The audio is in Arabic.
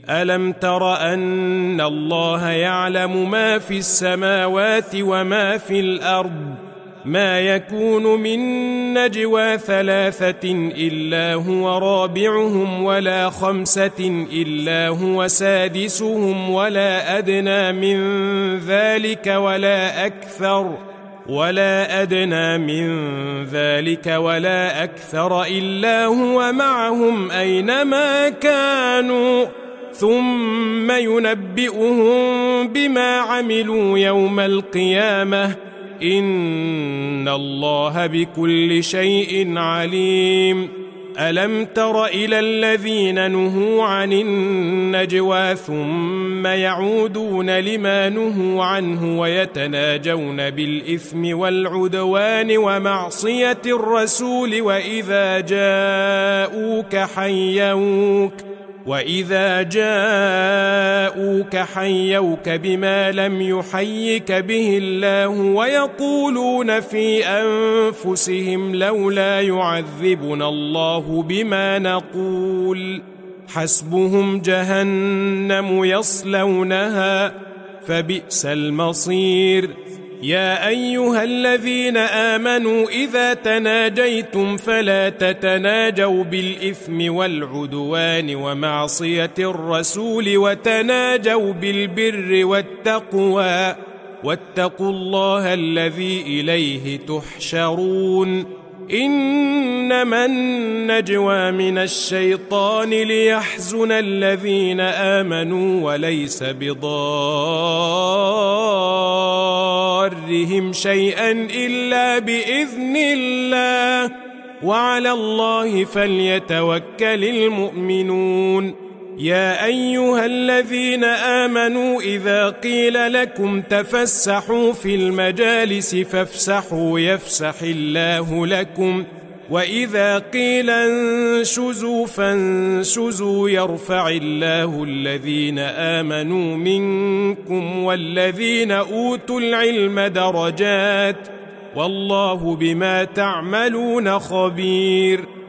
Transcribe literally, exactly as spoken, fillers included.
ألم تر أن الله يعلم ما في السماوات وما في الأرض ما يكون من نجوى ثلاثة إلا هو رابعهم ولا خمسة إلا هو سادسهم ولا أدنى من ذلك ولا أكثر ولا أدنى من ذلك ولا أكثر إلا هو معهم أينما كانوا ثم ينبئهم بما عملوا يوم القيامة إن الله بكل شيء عليم. ألم تر إلى الذين نهوا عن النجوى ثم يعودون لما نهوا عنه ويتناجون بالإثم والعدوان ومعصية الرسول وإذا جاءوك حيوك وإذا جاءوك حيوك بما لم يحيك به الله ويقولون في أنفسهم لولا يعذبنا الله بما نقول حسبهم جهنم يصلونها فبئس المصير. يا أيها الذين آمنوا إذا تناجيتم فلا تتناجوا بالإثم والعدوان ومعصية الرسول وتناجوا بالبر والتقوى واتقوا الله الذي إليه تحشرون. إنما النجوى من الشيطان ليحزن الذين آمنوا وليس بضارهم شيئا إلا بإذن الله وعلى الله فليتوكل المؤمنون. يا أيها الذين آمنوا إذا قيل لكم تفسحوا في المجالس فافسحوا يفسح الله لكم وإذا قيل انشزوا فانشزوا يرفع الله الذين آمنوا منكم والذين أوتوا العلم درجات والله بما تعملون خبير.